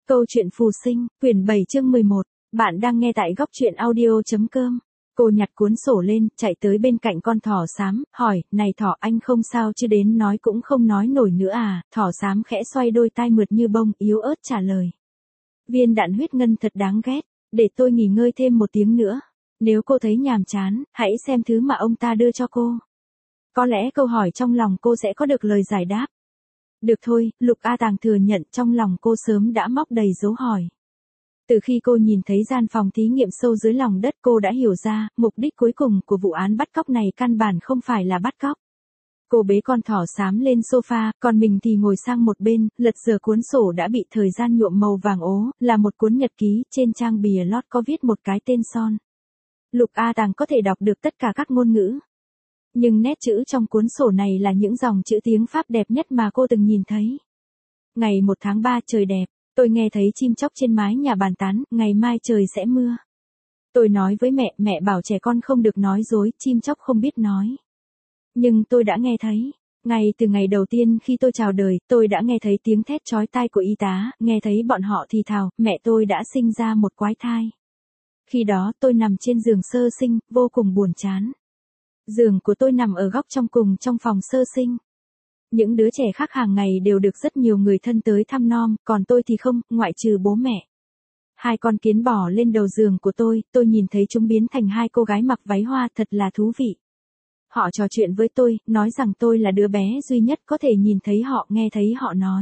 Câu chuyện phù sinh, quyển 7 chương 11. Bạn đang nghe tại góc truyện audio.com. Cô nhặt cuốn sổ lên, chạy tới bên cạnh con thỏ xám, hỏi, này thỏ, anh không sao chứ, đến nói cũng không nói nổi nữa à? Thỏ xám khẽ xoay đôi tai mượt như bông, yếu ớt trả lời. Viên đạn huyết ngân thật đáng ghét, để tôi nghỉ ngơi thêm một tiếng nữa. Nếu cô thấy nhàm chán, hãy xem thứ mà ông ta đưa cho cô. Có lẽ câu hỏi trong lòng cô sẽ có được lời giải đáp. Được thôi, Lục A Tàng thừa nhận trong lòng cô sớm đã móc đầy dấu hỏi. Từ khi cô nhìn thấy gian phòng thí nghiệm sâu dưới lòng đất, cô đã hiểu ra, mục đích cuối cùng của vụ án bắt cóc này căn bản không phải là bắt cóc. Cô bế con thỏ xám lên sofa, còn mình thì ngồi sang một bên, lật dở cuốn sổ đã bị thời gian nhuộm màu vàng ố, là một cuốn nhật ký, trên trang bìa lót có viết một cái tên son. Lục A Tàng có thể đọc được tất cả các ngôn ngữ. Nhưng nét chữ trong cuốn sổ này là những dòng chữ tiếng Pháp đẹp nhất mà cô từng nhìn thấy. Ngày 1 tháng 3 trời đẹp, tôi nghe thấy chim chóc trên mái nhà bàn tán, ngày mai trời sẽ mưa. Tôi nói với mẹ, mẹ bảo trẻ con không được nói dối, chim chóc không biết nói. Nhưng tôi đã nghe thấy. Ngay từ ngày đầu tiên khi tôi chào đời, tôi đã nghe thấy tiếng thét chói tai của y tá, nghe thấy bọn họ thì thào, mẹ tôi đã sinh ra một quái thai. Khi đó tôi nằm trên giường sơ sinh, vô cùng buồn chán. Giường của tôi nằm ở góc trong cùng trong phòng sơ sinh. Những đứa trẻ khác hàng ngày đều được rất nhiều người thân tới thăm nom, còn tôi thì không, ngoại trừ bố mẹ. Hai con kiến bò lên đầu giường của tôi nhìn thấy chúng biến thành hai cô gái mặc váy hoa, thật là thú vị. Họ trò chuyện với tôi, nói rằng tôi là đứa bé duy nhất có thể nhìn thấy họ, nghe thấy họ nói.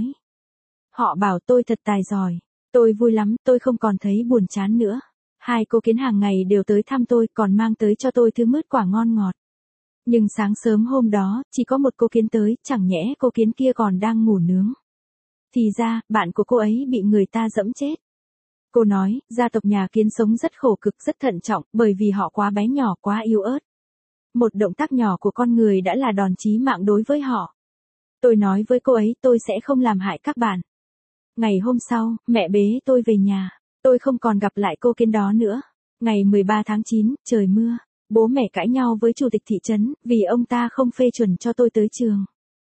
Họ bảo tôi thật tài giỏi. Tôi vui lắm, tôi không còn thấy buồn chán nữa. Hai cô kiến hàng ngày đều tới thăm tôi, còn mang tới cho tôi thứ mứt quả ngon ngọt. Nhưng sáng sớm hôm đó, chỉ có một cô kiến tới, chẳng nhẽ cô kiến kia còn đang ngủ nướng. Thì ra, bạn của cô ấy bị người ta giẫm chết. Cô nói, gia tộc nhà kiến sống rất khổ cực, rất thận trọng, bởi vì họ quá bé nhỏ, quá yếu ớt. Một động tác nhỏ của con người đã là đòn chí mạng đối với họ. Tôi nói với cô ấy, tôi sẽ không làm hại các bạn. Ngày hôm sau, mẹ bế tôi về nhà. Tôi không còn gặp lại cô kiến đó nữa. Ngày 13 tháng 9, trời mưa. Bố mẹ cãi nhau với chủ tịch thị trấn, vì ông ta không phê chuẩn cho tôi tới trường.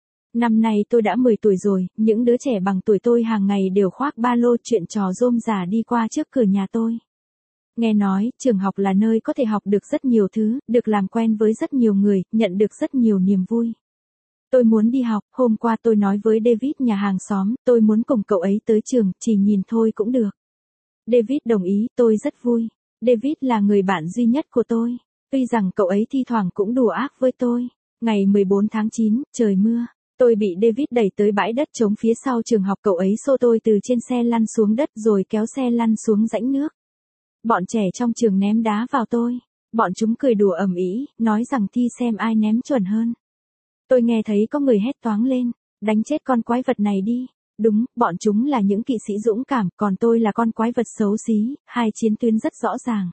Năm nay tôi đã 10 tuổi rồi, những đứa trẻ bằng tuổi tôi hàng ngày đều khoác ba lô chuyện trò rôm rả đi qua trước cửa nhà tôi. Nghe nói, trường học là nơi có thể học được rất nhiều thứ, được làm quen với rất nhiều người, nhận được rất nhiều niềm vui. Tôi muốn đi học, hôm qua tôi nói với David nhà hàng xóm, tôi muốn cùng cậu ấy tới trường, chỉ nhìn thôi cũng được. David đồng ý, tôi rất vui. David là người bạn duy nhất của tôi. Tuy rằng cậu ấy thi thoảng cũng đùa ác với tôi. Ngày 14 tháng 9, trời mưa. Tôi bị David đẩy tới bãi đất trống phía sau trường học, cậu ấy xô tôi từ trên xe lăn xuống đất rồi kéo xe lăn xuống rãnh nước. Bọn trẻ trong trường ném đá vào tôi. Bọn chúng cười đùa ầm ĩ, nói rằng thi xem ai ném chuẩn hơn. Tôi nghe thấy có người hét toáng lên, đánh chết con quái vật này đi. Đúng, bọn chúng là những kỵ sĩ dũng cảm, còn tôi là con quái vật xấu xí, hai chiến tuyến rất rõ ràng.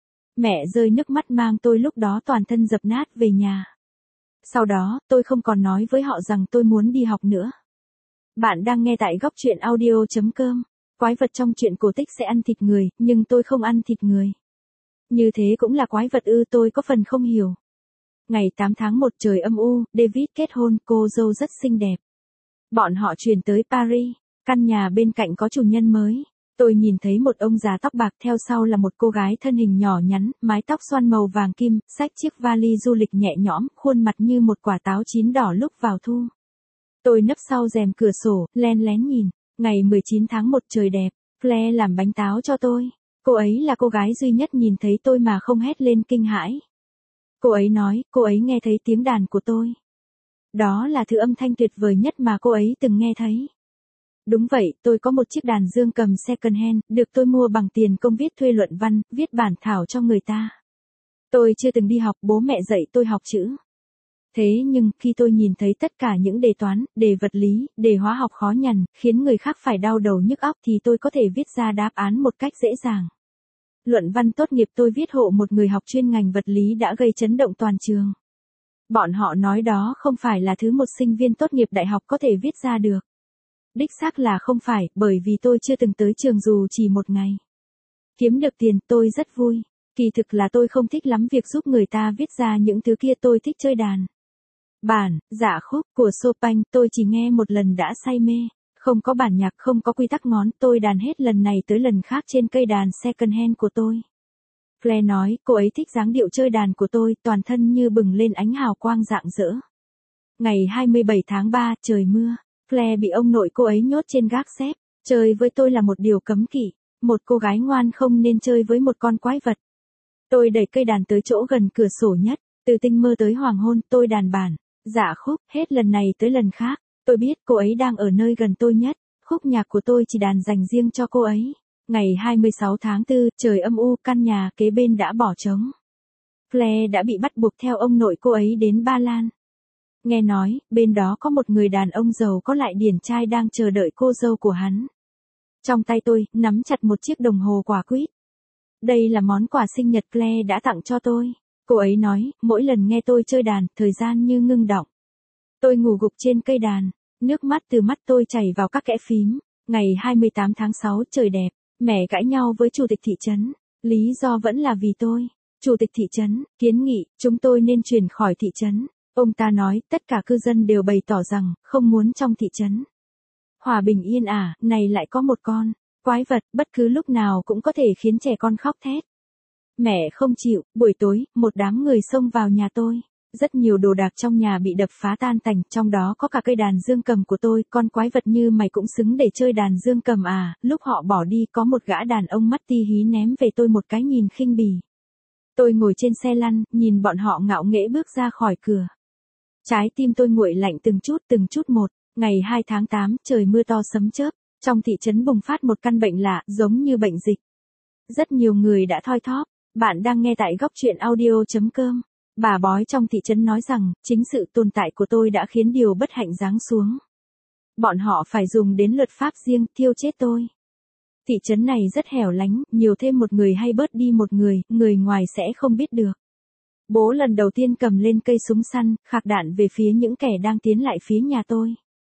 Mẹ rơi nước mắt mang tôi lúc đó toàn thân dập nát về nhà. Sau đó, tôi không còn nói với họ rằng tôi muốn đi học nữa. Bạn đang nghe tại góc truyện audio.com. Quái vật trong truyện cổ tích sẽ ăn thịt người, nhưng tôi không ăn thịt người. Như thế cũng là quái vật ư, tôi có phần không hiểu. Ngày 8 tháng 1 trời âm u, David kết hôn, cô dâu rất xinh đẹp. Bọn họ chuyển tới Paris, căn nhà bên cạnh có chủ nhân mới. Tôi nhìn thấy một ông già tóc bạc, theo sau là một cô gái thân hình nhỏ nhắn, mái tóc xoăn màu vàng kim, xách chiếc vali du lịch nhẹ nhõm, khuôn mặt như một quả táo chín đỏ lúc vào thu. Tôi nấp sau rèm cửa sổ, len lén nhìn. Ngày 19 tháng 1 trời đẹp, Claire làm bánh táo cho tôi. Cô ấy là cô gái duy nhất nhìn thấy tôi mà không hét lên kinh hãi. Cô ấy nói, cô ấy nghe thấy tiếng đàn của tôi. Đó là thứ âm thanh tuyệt vời nhất mà cô ấy từng nghe thấy. Đúng vậy, tôi có một chiếc đàn dương cầm second hand, được tôi mua bằng tiền công viết thuê luận văn, viết bản thảo cho người ta. Tôi chưa từng đi học, bố mẹ dạy tôi học chữ. Thế nhưng, khi tôi nhìn thấy tất cả những đề toán, đề vật lý, đề hóa học khó nhằn, khiến người khác phải đau đầu nhức óc thì tôi có thể viết ra đáp án một cách dễ dàng. Luận văn tốt nghiệp tôi viết hộ một người học chuyên ngành vật lý đã gây chấn động toàn trường. Bọn họ nói đó không phải là thứ một sinh viên tốt nghiệp đại học có thể viết ra được. Đích xác là không phải, bởi vì tôi chưa từng tới trường dù chỉ một ngày. Kiếm được tiền, tôi rất vui. Kỳ thực là tôi không thích lắm việc giúp người ta viết ra những thứ kia, tôi thích chơi đàn. Bản, dạ khúc của Chopin, tôi chỉ nghe một lần đã say mê. Không có bản nhạc, không có quy tắc ngón, tôi đàn hết lần này tới lần khác trên cây đàn second hand của tôi. Claire nói, cô ấy thích dáng điệu chơi đàn của tôi, toàn thân như bừng lên ánh hào quang rạng rỡ. Ngày 27 tháng 3, trời mưa. Claire bị ông nội cô ấy nhốt trên gác xếp. Chơi với tôi là một điều cấm kỵ. Một cô gái ngoan không nên chơi với một con quái vật. Tôi đẩy cây đàn tới chỗ gần cửa sổ nhất. Từ tinh mơ tới hoàng hôn, tôi đàn bản, dạ khúc, hết lần này tới lần khác. Tôi biết cô ấy đang ở nơi gần tôi nhất. Khúc nhạc của tôi chỉ đàn dành riêng cho cô ấy. Ngày 26 tháng 4, trời âm u, căn nhà kế bên đã bỏ trống. Claire đã bị bắt buộc theo ông nội cô ấy đến Ba Lan. Nghe nói, bên đó có một người đàn ông giàu có lại điển trai đang chờ đợi cô dâu của hắn. Trong tay tôi, nắm chặt một chiếc đồng hồ quả quýt. Đây là món quà sinh nhật Claire đã tặng cho tôi. Cô ấy nói, mỗi lần nghe tôi chơi đàn, thời gian như ngưng đọng. Tôi ngủ gục trên cây đàn, nước mắt từ mắt tôi chảy vào các kẽ phím. Ngày 28 tháng 6, trời đẹp, mẹ cãi nhau với chủ tịch thị trấn. Lý do vẫn là vì tôi. Chủ tịch thị trấn, kiến nghị, chúng tôi nên chuyển khỏi thị trấn. Ông ta nói, tất cả cư dân đều bày tỏ rằng, không muốn trong thị trấn. Hòa bình yên ả, này lại có một con quái vật, bất cứ lúc nào cũng có thể khiến trẻ con khóc thét. Mẹ không chịu, buổi tối, một đám người xông vào nhà tôi. Rất nhiều đồ đạc trong nhà bị đập phá tan tành, trong đó có cả cây đàn dương cầm của tôi, con quái vật như mày cũng xứng để chơi đàn dương cầm à. Lúc họ bỏ đi, có một gã đàn ông mắt ti hí ném về tôi một cái nhìn khinh bỉ. Tôi ngồi trên xe lăn, nhìn bọn họ ngạo nghễ bước ra khỏi cửa. Trái tim tôi nguội lạnh từng chút một. Ngày 2 tháng 8, trời mưa to sấm chớp. Trong thị trấn bùng phát một căn bệnh lạ, giống như bệnh dịch. Rất nhiều người đã thoi thóp. Bạn đang nghe tại góc truyện audio.com. Bà bói trong thị trấn nói rằng, chính sự tồn tại của tôi đã khiến điều bất hạnh giáng xuống. Bọn họ phải dùng đến luật pháp riêng, thiêu chết tôi. Thị trấn này rất hẻo lánh, nhiều thêm một người hay bớt đi một người ngoài sẽ không biết được. Bố lần đầu tiên cầm lên cây súng săn, khạc đạn về phía những kẻ đang tiến lại phía nhà tôi.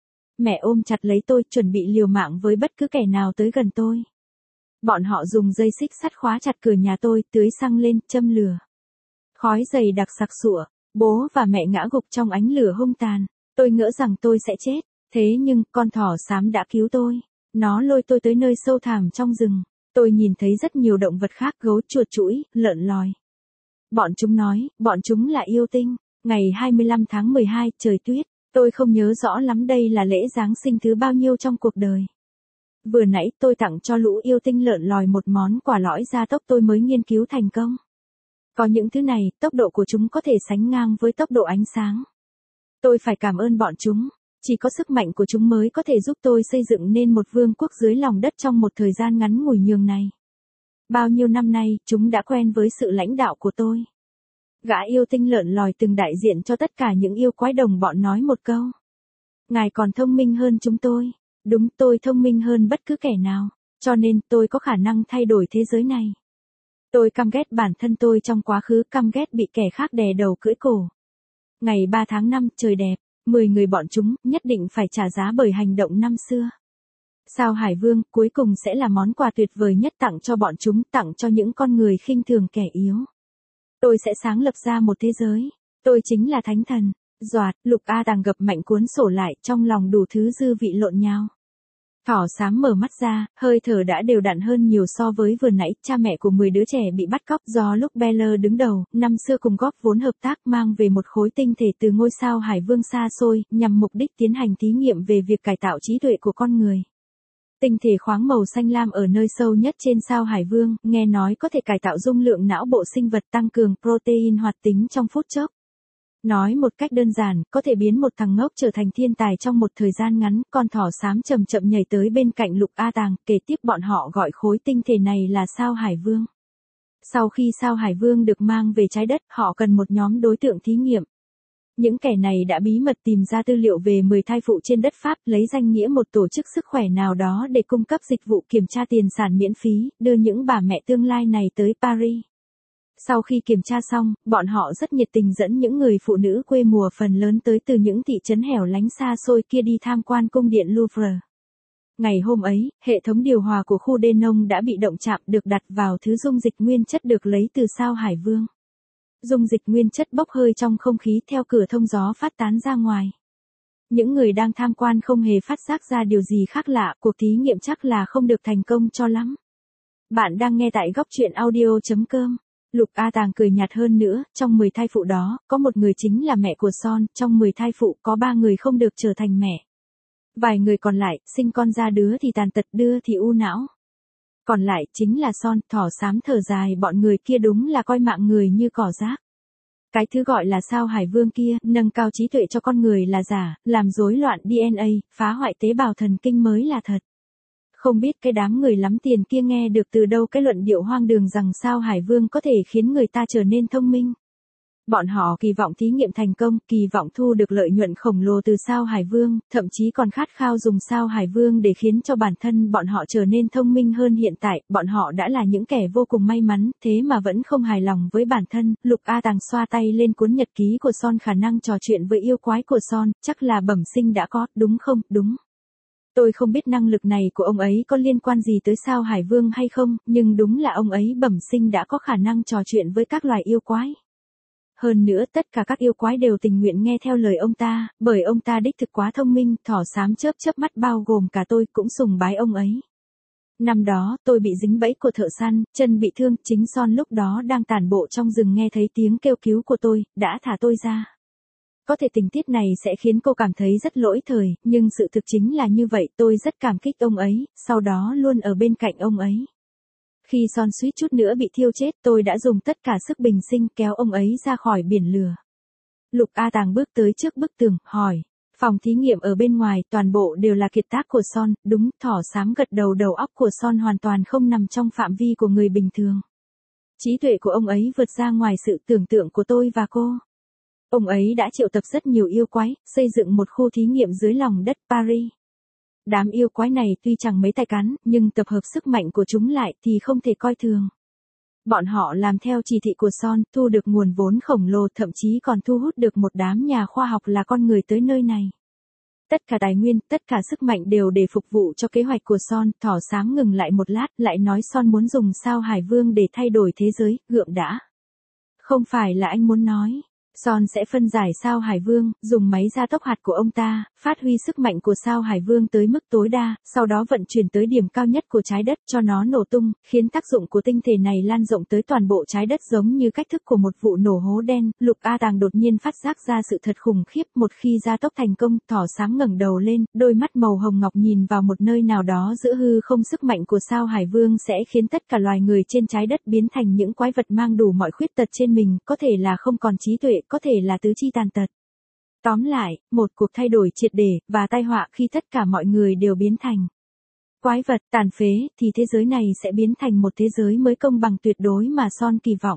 Mẹ ôm chặt lấy tôi, chuẩn bị liều mạng với bất cứ kẻ nào tới gần tôi. Bọn họ dùng dây xích sắt khóa chặt cửa nhà tôi, tưới xăng lên, châm lửa. Khói dày đặc sặc sụa, bố và mẹ ngã gục trong ánh lửa hung tàn. Tôi ngỡ rằng tôi sẽ chết, thế nhưng con thỏ xám đã cứu tôi. Nó lôi tôi tới nơi sâu thẳm trong rừng. Tôi nhìn thấy rất nhiều động vật khác, gấu, chuột chũi, lợn lòi. Bọn chúng nói, bọn chúng là yêu tinh. Ngày 25 tháng 12, trời tuyết. Tôi không nhớ rõ lắm đây là lễ Giáng sinh thứ bao nhiêu trong cuộc đời. Vừa nãy tôi tặng cho lũ yêu tinh lợn lòi một món quà lõi gia tốc tôi mới nghiên cứu thành công. Có những thứ này, tốc độ của chúng có thể sánh ngang với tốc độ ánh sáng. Tôi phải cảm ơn bọn chúng. Chỉ có sức mạnh của chúng mới có thể giúp tôi xây dựng nên một vương quốc dưới lòng đất trong một thời gian ngắn ngủi nhường này. Bao nhiêu năm nay, chúng đã quen với sự lãnh đạo của tôi. Gã yêu tinh lợn lòi từng đại diện cho tất cả những yêu quái đồng bọn nói một câu. Ngài còn thông minh hơn chúng tôi. Đúng, tôi thông minh hơn bất cứ kẻ nào. Cho nên tôi có khả năng thay đổi thế giới này. Tôi căm ghét bản thân tôi trong quá khứ, căm ghét bị kẻ khác đè đầu cưỡi cổ. Ngày 3 tháng 5, trời đẹp. 10 người bọn chúng nhất định phải trả giá bởi hành động năm xưa. Sao Hải Vương cuối cùng sẽ là món quà tuyệt vời nhất tặng cho bọn chúng, tặng cho những con người khinh thường kẻ yếu. Tôi sẽ sáng lập ra một thế giới. Tôi chính là thánh thần. Doạt, Lục A Tàng gập mạnh cuốn sổ lại, trong lòng đủ thứ dư vị lộn nhào. Thỏ xám mở mắt ra, hơi thở đã đều đặn hơn nhiều so với vừa nãy. Cha mẹ của 10 đứa trẻ bị bắt cóc do lúc Beller đứng đầu, năm xưa cùng góp vốn hợp tác mang về một khối tinh thể từ ngôi sao Hải Vương xa xôi, nhằm mục đích tiến hành thí nghiệm về việc cải tạo trí tuệ của con người. Tinh thể khoáng màu xanh lam ở nơi sâu nhất trên sao Hải Vương, nghe nói có thể cải tạo dung lượng não bộ sinh vật, tăng cường protein hoạt tính trong phút chốc. Nói một cách đơn giản, có thể biến một thằng ngốc trở thành thiên tài trong một thời gian ngắn. Con thỏ xám chậm chậm nhảy tới bên cạnh Lục A Tàng, kể tiếp bọn họ gọi khối tinh thể này là sao Hải Vương. Sau khi sao Hải Vương được mang về trái đất, họ cần một nhóm đối tượng thí nghiệm. Những kẻ này đã bí mật tìm ra tư liệu về 10 thai phụ trên đất Pháp, lấy danh nghĩa một tổ chức sức khỏe nào đó để cung cấp dịch vụ kiểm tra tiền sản miễn phí, đưa những bà mẹ tương lai này tới Paris. Sau khi kiểm tra xong, bọn họ rất nhiệt tình dẫn những người phụ nữ quê mùa phần lớn tới từ những thị trấn hẻo lánh xa xôi kia đi tham quan cung điện Louvre. Ngày hôm ấy, hệ thống điều hòa của khu đê nông đã bị động chạm, được đặt vào thứ dung dịch nguyên chất được lấy từ sao Hải Vương. Dung dịch nguyên chất bốc hơi trong không khí theo cửa thông gió phát tán ra ngoài. Những người đang tham quan không hề phát giác ra điều gì khác lạ, cuộc thí nghiệm chắc là không được thành công cho lắm. Bạn đang nghe tại góc truyện audio.com. Lục A Tàng cười nhạt hơn nữa, trong 10 thai phụ đó, có một người chính là mẹ của Son, trong 10 thai phụ có 3 người không được trở thành mẹ. Vài người còn lại, sinh con ra đứa thì tàn tật đưa thì u não. Còn lại chính là Son, thỏ xám thở dài, bọn người kia đúng là coi mạng người như cỏ rác. Cái thứ gọi là sao Hải Vương kia, nâng cao trí tuệ cho con người là giả, làm rối loạn DNA, phá hoại tế bào thần kinh mới là thật. Không biết cái đám người lắm tiền kia nghe được từ đâu cái luận điệu hoang đường rằng sao Hải Vương có thể khiến người ta trở nên thông minh. Bọn họ kỳ vọng thí nghiệm thành công, kỳ vọng thu được lợi nhuận khổng lồ từ sao Hải Vương, thậm chí còn khát khao dùng sao Hải Vương để khiến cho bản thân bọn họ trở nên thông minh hơn hiện tại. Bọn họ đã là những kẻ vô cùng may mắn, thế mà vẫn không hài lòng với bản thân. Lục A Tàng xoa tay lên cuốn nhật ký của Son, khả năng trò chuyện với yêu quái của Son, chắc là bẩm sinh đã có, đúng không? Đúng. Tôi không biết năng lực này của ông ấy có liên quan gì tới sao Hải Vương hay không, nhưng đúng là ông ấy bẩm sinh đã có khả năng trò chuyện với các loài yêu quái. Hơn nữa tất cả các yêu quái đều tình nguyện nghe theo lời ông ta, bởi ông ta đích thực quá thông minh, thỏ xám chớp chớp mắt bao gồm cả tôi cũng sùng bái ông ấy. Năm đó, tôi bị dính bẫy của thợ săn, chân bị thương, chính Son lúc đó đang tản bộ trong rừng nghe thấy tiếng kêu cứu của tôi, đã thả tôi ra. Có thể tình tiết này sẽ khiến cô cảm thấy rất lỗi thời, nhưng sự thực chính là như vậy, tôi rất cảm kích ông ấy, sau đó luôn ở bên cạnh ông ấy. Khi Son suýt chút nữa bị thiêu chết, tôi đã dùng tất cả sức bình sinh kéo ông ấy ra khỏi biển lửa. Lục A Tàng bước tới trước bức tường, hỏi. Phòng thí nghiệm ở bên ngoài, toàn bộ đều là kiệt tác của Son, đúng, thỏ xám gật đầu, đầu óc của Son hoàn toàn không nằm trong phạm vi của người bình thường. Trí tuệ của ông ấy vượt ra ngoài sự tưởng tượng của tôi và cô. Ông ấy đã triệu tập rất nhiều yêu quái, xây dựng một khu thí nghiệm dưới lòng đất Paris. Đám yêu quái này tuy chẳng mấy tài cán, nhưng tập hợp sức mạnh của chúng lại thì không thể coi thường. Bọn họ làm theo chỉ thị của Son, thu được nguồn vốn khổng lồ, thậm chí còn thu hút được một đám nhà khoa học là con người tới nơi này. Tất cả tài nguyên, tất cả sức mạnh đều để phục vụ cho kế hoạch của Son. Thỏ xám ngừng lại một lát, lại nói Son muốn dùng sao Hải Vương để thay đổi thế giới, gượng đã. Không phải là anh muốn nói. Son sẽ phân giải sao Hải Vương, dùng máy gia tốc hạt của ông ta, phát huy sức mạnh của sao Hải Vương tới mức tối đa, sau đó vận chuyển tới điểm cao nhất của trái đất cho nó nổ tung, khiến tác dụng của tinh thể này lan rộng tới toàn bộ trái đất giống như cách thức của một vụ nổ hố đen. Lục A Tàng đột nhiên phát giác ra sự thật khủng khiếp, một khi gia tốc thành công, thỏ xám ngẩng đầu lên, đôi mắt màu hồng ngọc nhìn vào một nơi nào đó giữa hư không. Sức mạnh của sao Hải Vương sẽ khiến tất cả loài người trên trái đất biến thành những quái vật mang đủ mọi khuyết tật trên mình, có thể là không còn trí tuệ, có thể là tứ chi tàn tật. Tóm lại, một cuộc thay đổi triệt để, và tai họa khi tất cả mọi người đều biến thành quái vật, tàn phế, thì thế giới này sẽ biến thành một thế giới mới công bằng tuyệt đối mà Son kỳ vọng.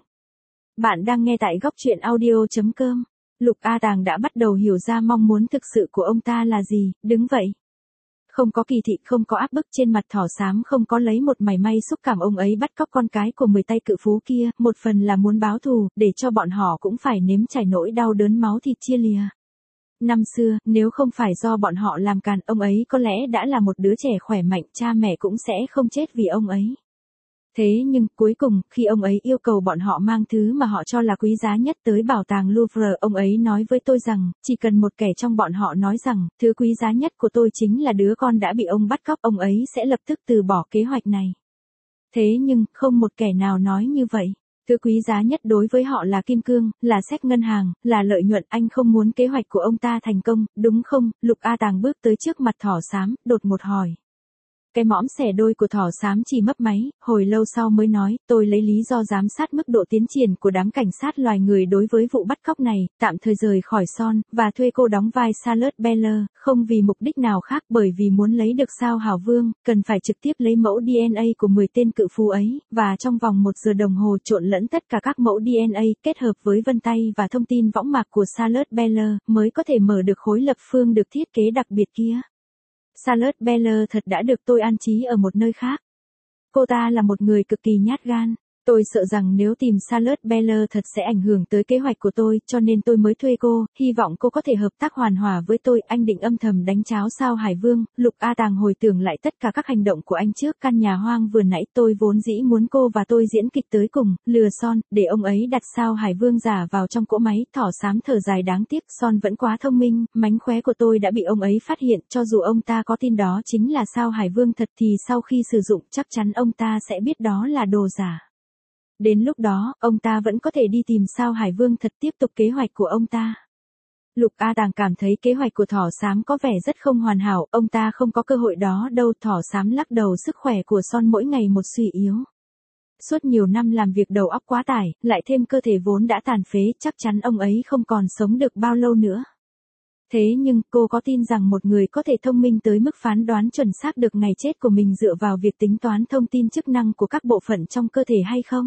Bạn đang nghe tại góc truyện audio.com. Lục A Tàng đã bắt đầu hiểu ra mong muốn thực sự của ông ta là gì, đứng vậy. Không có kỳ thị, không có áp bức, trên mặt thỏ xám không có lấy một mảy may xúc cảm. Ông ấy bắt cóc con cái của 10 tay cự phú kia, một phần là muốn báo thù, để cho bọn họ cũng phải nếm trải nỗi đau đớn máu thịt chia lìa. Năm xưa, nếu không phải do bọn họ làm càn, ông ấy có lẽ đã là một đứa trẻ khỏe mạnh, cha mẹ cũng sẽ không chết vì ông ấy. Thế nhưng, cuối cùng, khi ông ấy yêu cầu bọn họ mang thứ mà họ cho là quý giá nhất tới bảo tàng Louvre, ông ấy nói với tôi rằng, chỉ cần một kẻ trong bọn họ nói rằng, thứ quý giá nhất của tôi chính là đứa con đã bị ông bắt cóc, ông ấy sẽ lập tức từ bỏ kế hoạch này. Thế nhưng, không một kẻ nào nói như vậy. Thứ quý giá nhất đối với họ là kim cương, là séc ngân hàng, là lợi nhuận. Anh không muốn kế hoạch của ông ta thành công, đúng không? Lục A Tàng bước tới trước mặt thỏ xám, đột một hỏi. Cái mõm xẻ đôi của thỏ xám chỉ mấp máy, hồi lâu sau mới nói, tôi lấy lý do giám sát mức độ tiến triển của đám cảnh sát loài người đối với vụ bắt cóc này, tạm thời rời khỏi Son, và thuê cô đóng vai Charlotte Beller, không vì mục đích nào khác, bởi vì muốn lấy được sao Hải Vương, cần phải trực tiếp lấy mẫu DNA của 10 tên cự phú ấy, và trong vòng 1 giờ đồng hồ trộn lẫn tất cả các mẫu DNA, kết hợp với vân tay và thông tin võng mạc của Charlotte Beller, mới có thể mở được khối lập phương được thiết kế đặc biệt kia. Charlotte Beller thật đã được tôi an trí ở một nơi khác. Cô ta là một người cực kỳ nhát gan. Tôi sợ rằng nếu tìm Charlotte Beller thật sẽ ảnh hưởng tới kế hoạch của tôi, cho nên tôi mới thuê cô, hy vọng cô có thể hợp tác hoàn hòa với tôi. Anh định âm thầm đánh cháo Sao Hải Vương. Lục A Tàng hồi tưởng lại tất cả các hành động của anh trước căn nhà hoang vừa nãy. Tôi vốn dĩ muốn cô và tôi diễn kịch tới cùng, lừa Son, để ông ấy đặt Sao Hải Vương giả vào trong cỗ máy. Thỏ xám thở dài, đáng tiếc Son vẫn quá thông minh, mánh khóe của tôi đã bị ông ấy phát hiện. Cho dù ông ta có tin đó chính là Sao Hải Vương thật thì sau khi sử dụng chắc chắn ông ta sẽ biết đó là đồ giả. Đến lúc đó, ông ta vẫn có thể đi tìm Sao Hải Vương thật tiếp tục kế hoạch của ông ta. Lục A Tàng cảm thấy kế hoạch của thỏ xám có vẻ rất không hoàn hảo, ông ta không có cơ hội đó đâu. Thỏ xám lắc đầu, sức khỏe của Son mỗi ngày một suy yếu. Suốt nhiều năm làm việc đầu óc quá tải, lại thêm cơ thể vốn đã tàn phế, chắc chắn ông ấy không còn sống được bao lâu nữa. Thế nhưng, cô có tin rằng một người có thể thông minh tới mức phán đoán chuẩn xác được ngày chết của mình dựa vào việc tính toán thông tin chức năng của các bộ phận trong cơ thể hay không?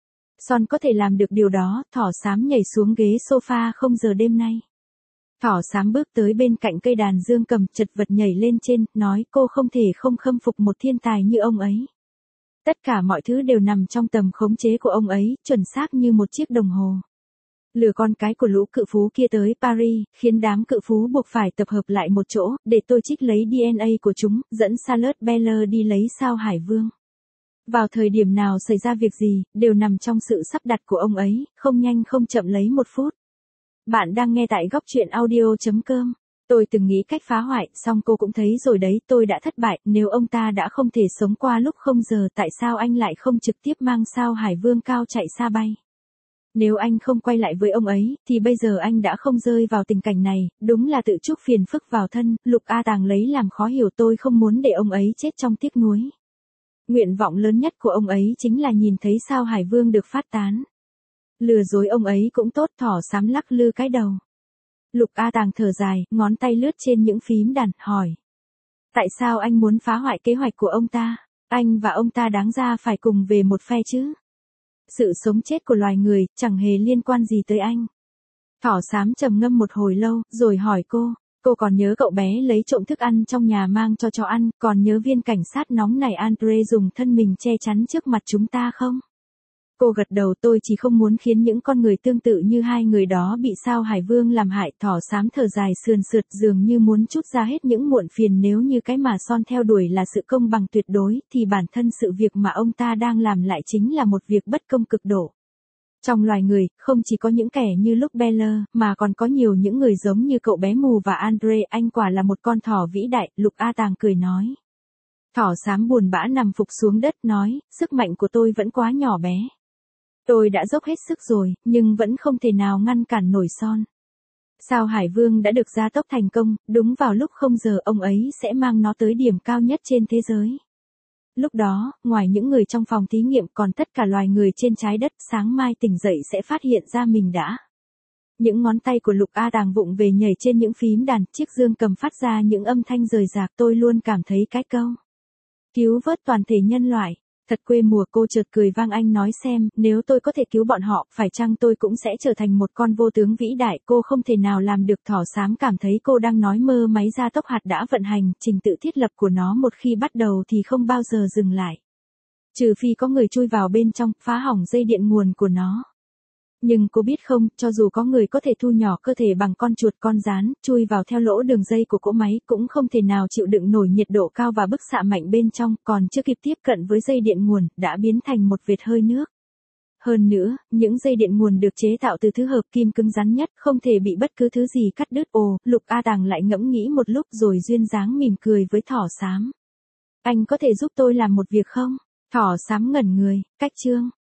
Son có thể làm được điều đó. Thỏ xám nhảy xuống ghế sofa không giờ đêm nay. Thỏ xám bước tới bên cạnh cây đàn dương cầm, chật vật nhảy lên trên, nói cô không thể không khâm phục một thiên tài như ông ấy. Tất cả mọi thứ đều nằm trong tầm khống chế của ông ấy, chuẩn xác như một chiếc đồng hồ. Lừa con cái của lũ cự phú kia tới Paris, khiến đám cự phú buộc phải tập hợp lại một chỗ, để tôi trích lấy DNA của chúng, dẫn Charlotte Beller đi lấy Sao Hải Vương. Vào thời điểm nào xảy ra việc gì, đều nằm trong sự sắp đặt của ông ấy, không nhanh không chậm lấy 1 phút. Bạn đang nghe tại góc truyện audio.com. Tôi từng nghĩ cách phá hoại, song cô cũng thấy rồi đấy, tôi đã thất bại. Nếu ông ta đã không thể sống qua lúc không giờ, tại sao anh lại không trực tiếp mang Sao Hải Vương cao chạy xa bay? Nếu anh không quay lại với ông ấy, thì bây giờ anh đã không rơi vào tình cảnh này, đúng là tự chuốc phiền phức vào thân. Lục A Tàng lấy làm khó hiểu, tôi không muốn để ông ấy chết trong tiếc nuối. Nguyện vọng lớn nhất của ông ấy chính là nhìn thấy Sao Hải Vương được phát tán. Lừa dối ông ấy cũng tốt. Thỏ xám lắc lư cái đầu. Lục A Tàng thở dài, ngón tay lướt trên những phím đàn, hỏi. Tại sao anh muốn phá hoại kế hoạch của ông ta? Anh và ông ta đáng ra phải cùng về một phe chứ. Sự sống chết của loài người, chẳng hề liên quan gì tới anh. Thỏ xám trầm ngâm một hồi lâu, rồi hỏi cô còn nhớ cậu bé lấy trộm thức ăn trong nhà mang cho chó ăn, còn nhớ viên cảnh sát nóng này Andre dùng thân mình che chắn trước mặt chúng ta không? Cô gật đầu, tôi chỉ không muốn khiến những con người tương tự như hai người đó bị Sao Hải Vương làm hại. Thỏ xám thở dài sườn sượt, dường như muốn trút ra hết những muộn phiền. Nếu như cái mà Son theo đuổi là sự công bằng tuyệt đối, thì bản thân sự việc mà ông ta đang làm lại chính là một việc bất công cực độ. Trong loài người, không chỉ có những kẻ như Luke Beller, mà còn có nhiều những người giống như cậu bé mù và Andre. Anh quả là một con thỏ vĩ đại. Lục A Tàng cười nói. Thỏ xám buồn bã nằm phục xuống đất, nói, sức mạnh của tôi vẫn quá nhỏ bé. Tôi đã dốc hết sức rồi, nhưng vẫn không thể nào ngăn cản nổi Son. Sao Hải Vương đã được gia tốc thành công, đúng vào lúc không giờ ông ấy sẽ mang nó tới điểm cao nhất trên thế giới. Lúc đó, ngoài những người trong phòng thí nghiệm còn tất cả loài người trên trái đất, sáng mai tỉnh dậy sẽ phát hiện ra mình đã. Những ngón tay của Lục A Tàng vụng về nhảy trên những phím đàn, chiếc dương cầm phát ra những âm thanh rời rạc. Tôi luôn cảm thấy cái câu cứu vớt toàn thể nhân loại thật quê mùa. Cô chợt cười vang, anh nói xem, nếu tôi có thể cứu bọn họ, phải chăng tôi cũng sẽ trở thành một con vô tướng vĩ đại? Cô không thể nào làm được. Thỏ xám cảm thấy cô đang nói mơ. Máy gia tốc hạt đã vận hành, trình tự thiết lập của nó một khi bắt đầu thì không bao giờ dừng lại. Trừ phi có người chui vào bên trong, phá hỏng dây điện nguồn của nó. Nhưng cô biết không, cho dù có người có thể thu nhỏ cơ thể bằng con chuột con gián, chui vào theo lỗ đường dây của cỗ máy, cũng không thể nào chịu đựng nổi nhiệt độ cao và bức xạ mạnh bên trong, còn chưa kịp tiếp cận với dây điện nguồn, đã biến thành một vệt hơi nước. Hơn nữa, những dây điện nguồn được chế tạo từ thứ hợp kim cứng rắn nhất, không thể bị bất cứ thứ gì cắt đứt. Ồ, Lục A Tàng lại ngẫm nghĩ một lúc rồi duyên dáng mỉm cười với thỏ xám. Anh có thể giúp tôi làm một việc không? Thỏ xám ngẩn người, cách chương.